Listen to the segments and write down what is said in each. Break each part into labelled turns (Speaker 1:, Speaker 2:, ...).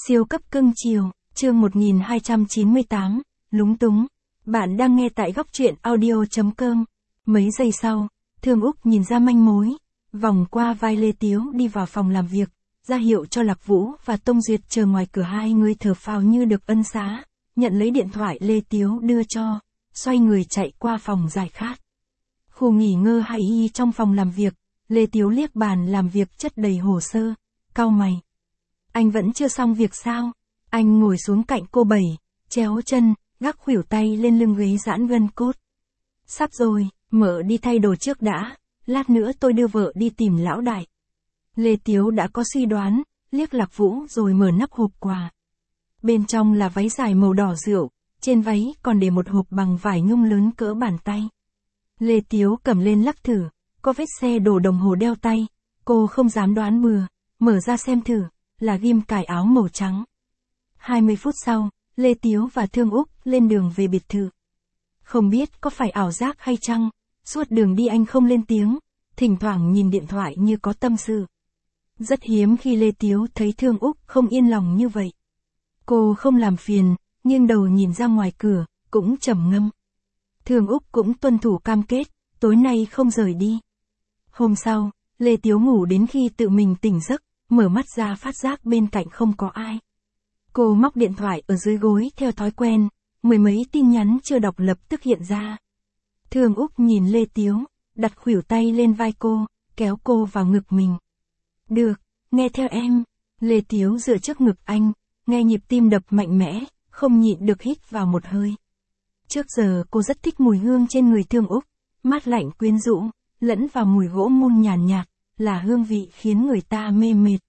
Speaker 1: Siêu cấp cưng chiều, chương 1298, lúng túng. Bạn đang nghe tại góc truyện audio.com. Mấy giây sau, Thương Úc nhìn ra manh mối, vòng qua vai Lê Tiếu đi vào phòng làm việc, ra hiệu cho Lạc Vũ và Tông Duyệt chờ ngoài cửa. Hai người thở phào như được ân xá, nhận lấy điện thoại Lê Tiếu đưa cho, xoay người chạy qua phòng giải khát. Khu nghỉ ngơi hay y trong phòng làm việc, Lê Tiếu liếc bàn làm việc chất đầy hồ sơ, cau mày. Anh vẫn chưa xong việc sao? Anh ngồi xuống cạnh cô Bảy, chéo chân, gác khuỷu tay lên lưng ghế giãn gân cốt. Sắp rồi, mợ đi thay đồ trước đã, lát nữa tôi đưa vợ đi tìm lão đại. Lê Tiếu đã có suy đoán, liếc Lạc Vũ rồi mở nắp hộp quà. Bên trong là váy dài màu đỏ rượu, trên váy còn để một hộp bằng vải nhung lớn cỡ bàn tay. Lê Tiếu cầm lên lắc thử, có vết xe đổ đồng hồ đeo tay, cô không dám đoán bừa, mở ra xem thử, là ghim cài áo màu trắng. 20 phút sau, Lê Tiếu và Thương Úc lên đường về biệt thự. Không biết có phải ảo giác hay chăng, suốt đường đi anh không lên tiếng, thỉnh thoảng nhìn điện thoại như có tâm sự. Rất hiếm khi Lê Tiếu thấy Thương Úc không yên lòng như vậy. Cô không làm phiền, nghiêng đầu nhìn ra ngoài cửa, cũng trầm ngâm. Thương Úc cũng tuân thủ cam kết, tối nay không rời đi. Hôm sau, Lê Tiếu ngủ đến khi tự mình tỉnh giấc, mở mắt ra phát giác bên cạnh không có ai. Cô móc điện thoại ở dưới gối theo thói quen, mười mấy tin nhắn chưa đọc lập tức hiện ra. Thương Úc nhìn Lê Tiếu, đặt khuỷu tay lên vai cô, kéo cô vào ngực mình. Được, nghe theo em. Lê Tiếu dựa trước ngực anh, nghe nhịp tim đập mạnh mẽ, không nhịn được hít vào một hơi. Trước giờ cô rất thích mùi hương trên người Thương Úc, mát lạnh quyến rũ, lẫn vào mùi gỗ mun nhàn nhạt, là hương vị khiến người ta mê mệt.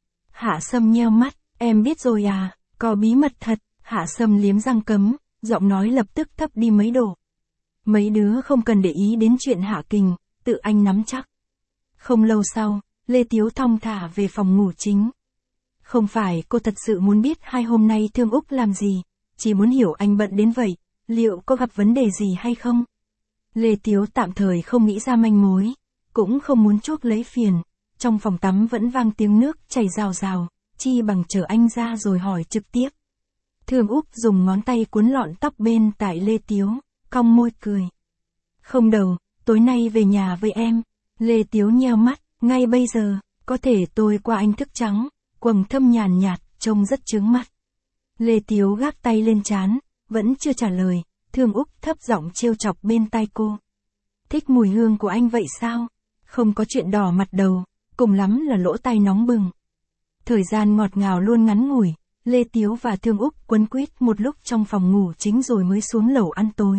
Speaker 1: Hạ Sâm nheo mắt, em biết rồi à, có bí mật thật. Hạ Sâm liếm răng cấm, giọng nói lập tức thấp đi mấy độ. Mấy đứa không cần để ý đến chuyện Hạ Kình, tự anh nắm chắc. Không lâu sau, Lê Tiếu thong thả về phòng ngủ chính. Không phải cô thật sự muốn biết hai hôm nay Thương Úc làm gì, chỉ muốn hiểu anh bận đến vậy, liệu có gặp vấn đề gì hay không. Lê Tiếu tạm thời không nghĩ ra manh mối, cũng không muốn chuốc lấy phiền. Trong phòng tắm vẫn vang tiếng nước chảy rào rào, chi bằng chờ anh ra rồi hỏi trực tiếp. Thương Úc dùng ngón tay cuốn lọn tóc bên tai Lê Tiếu, cong môi cười. Không đâu, tối nay về nhà với em. Lê Tiếu nheo mắt, ngay bây giờ, có thể tôi qua anh thức trắng, quầng thâm nhàn nhạt, trông rất chướng mắt. Lê Tiếu gác tay lên trán, vẫn chưa trả lời, Thương Úc thấp giọng trêu chọc bên tai cô. Thích mùi hương của anh vậy sao? Không có chuyện đỏ mặt đầu, cùng lắm là lỗ tai nóng bừng. Thời gian ngọt ngào luôn ngắn ngủi, Lê Tiếu và Thương Úc quấn quýt một lúc trong phòng ngủ chính rồi mới xuống lầu ăn tối.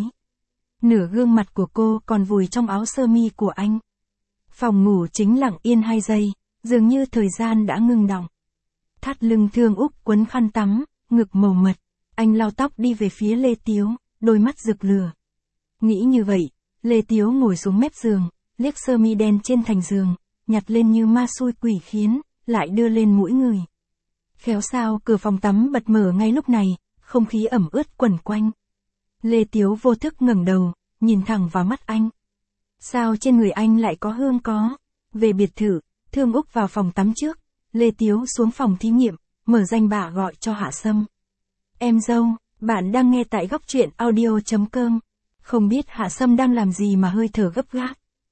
Speaker 1: Nửa gương mặt của cô còn vùi trong áo sơ mi của anh. Phòng ngủ chính lặng yên 2 giây, dường như thời gian đã ngưng đọng. Thắt lưng Thương Úc quấn khăn tắm, ngực màu mật, anh lau tóc đi về phía Lê Tiếu, đôi mắt rực lửa. Nghĩ như vậy, Lê Tiếu ngồi xuống mép giường, liếc sơ mi đen trên thành giường, nhặt lên như ma xui quỷ khiến, lại đưa lên mũi người. Khéo sao cửa phòng tắm bật mở ngay lúc này, không khí ẩm ướt quẩn quanh. Lê Tiếu vô thức ngẩng đầu, nhìn thẳng vào mắt anh. Sao trên người anh lại có hương có? Về biệt thự, Thương Úc vào phòng tắm trước, Lê Tiếu xuống phòng thí nghiệm, mở danh bạ gọi cho Hạ Sâm. Em dâu, bạn đang nghe tại góc truyện audio.com. Không biết Hạ Sâm đang làm gì mà hơi thở gấp gáp.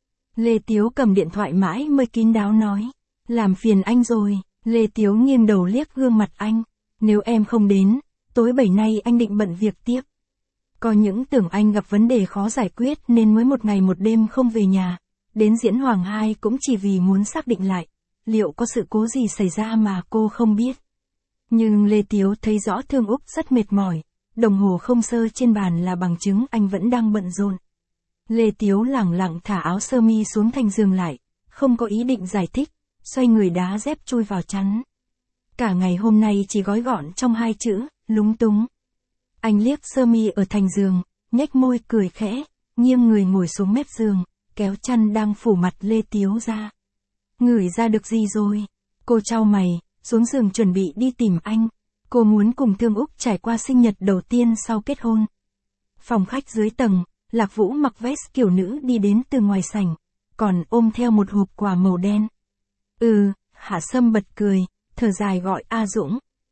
Speaker 1: Lê Tiếu cầm điện thoại mãi mới kín đáo nói. Làm phiền anh rồi. Lê Tiếu nghiêng đầu liếc gương mặt anh. Nếu em không đến, tối 7 nay anh định bận việc tiếp. Có những tưởng anh gặp vấn đề khó giải quyết nên mới một ngày một đêm không về nhà. Đến Diễn Hoàng 2 cũng chỉ vì muốn xác định lại, liệu có sự cố gì xảy ra mà cô không biết. Nhưng Lê Tiếu thấy rõ Thương Úc rất mệt mỏi, đồng hồ không sơ trên bàn là bằng chứng anh vẫn đang bận rộn. Lê Tiếu lẳng lặng thả áo sơ mi xuống thành giường lại, không có ý định giải thích, xoay người đá dép chui vào chăn. Cả ngày hôm nay chỉ gói gọn trong 2 chữ, lúng túng. Anh liếc sơ mi ở thành giường, nhếch môi cười khẽ, nghiêng người ngồi xuống mép giường, kéo chăn đang phủ mặt Lê Tiếu ra. Ngửi ra được gì rồi? Cô chau mày, xuống giường chuẩn bị đi tìm anh. Cô muốn cùng Thương Úc trải qua sinh nhật đầu tiên sau kết hôn. Phòng khách dưới tầng, Lạc Vũ mặc vest kiểu nữ đi đến từ ngoài sảnh, còn ôm theo một hộp quà màu đen. Hạ Sâm bật cười, thở dài gọi A Dũng.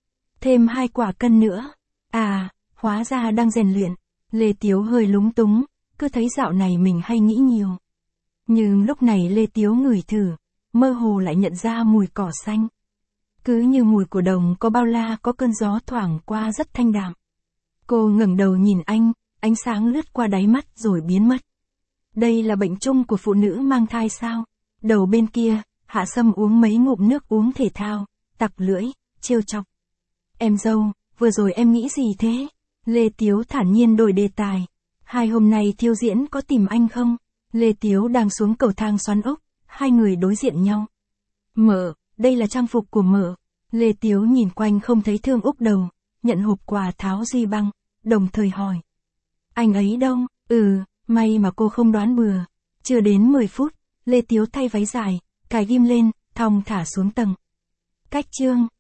Speaker 1: thêm 2 quả cân nữa. À, hóa ra đang rèn luyện. Lê Tiếu hơi lúng túng, cứ thấy dạo này mình hay nghĩ nhiều. Nhưng lúc này Lê Tiếu ngửi thử, mơ hồ lại nhận ra mùi cỏ xanh. Cứ như mùi của đồng có bao la có cơn gió thoảng qua rất thanh đạm. Cô ngẩng đầu nhìn anh, ánh sáng lướt qua đáy mắt rồi biến mất. Đây là bệnh chung của phụ nữ mang thai sao? Đầu bên kia, Hạ Sâm uống mấy ngụm nước uống thể thao, tặc lưỡi, trêu chọc. Em dâu, vừa rồi em nghĩ gì thế? Lê Tiếu thản nhiên đổi đề tài. 2 hôm nay Thiêu Diễn có tìm anh không? Lê Tiếu đang xuống cầu thang xoắn ốc, 2 người đối diện nhau. Mợ, đây là trang phục của mợ. Lê Tiếu nhìn quanh không thấy Thương Úc đâu, nhận hộp quà tháo duy băng, đồng thời hỏi. Anh ấy đâu? May mà cô không đoán bừa. Chưa đến 10 phút, Lê Tiếu thay váy dài, cài ghim lên, thong thả xuống tầng. Cách chương.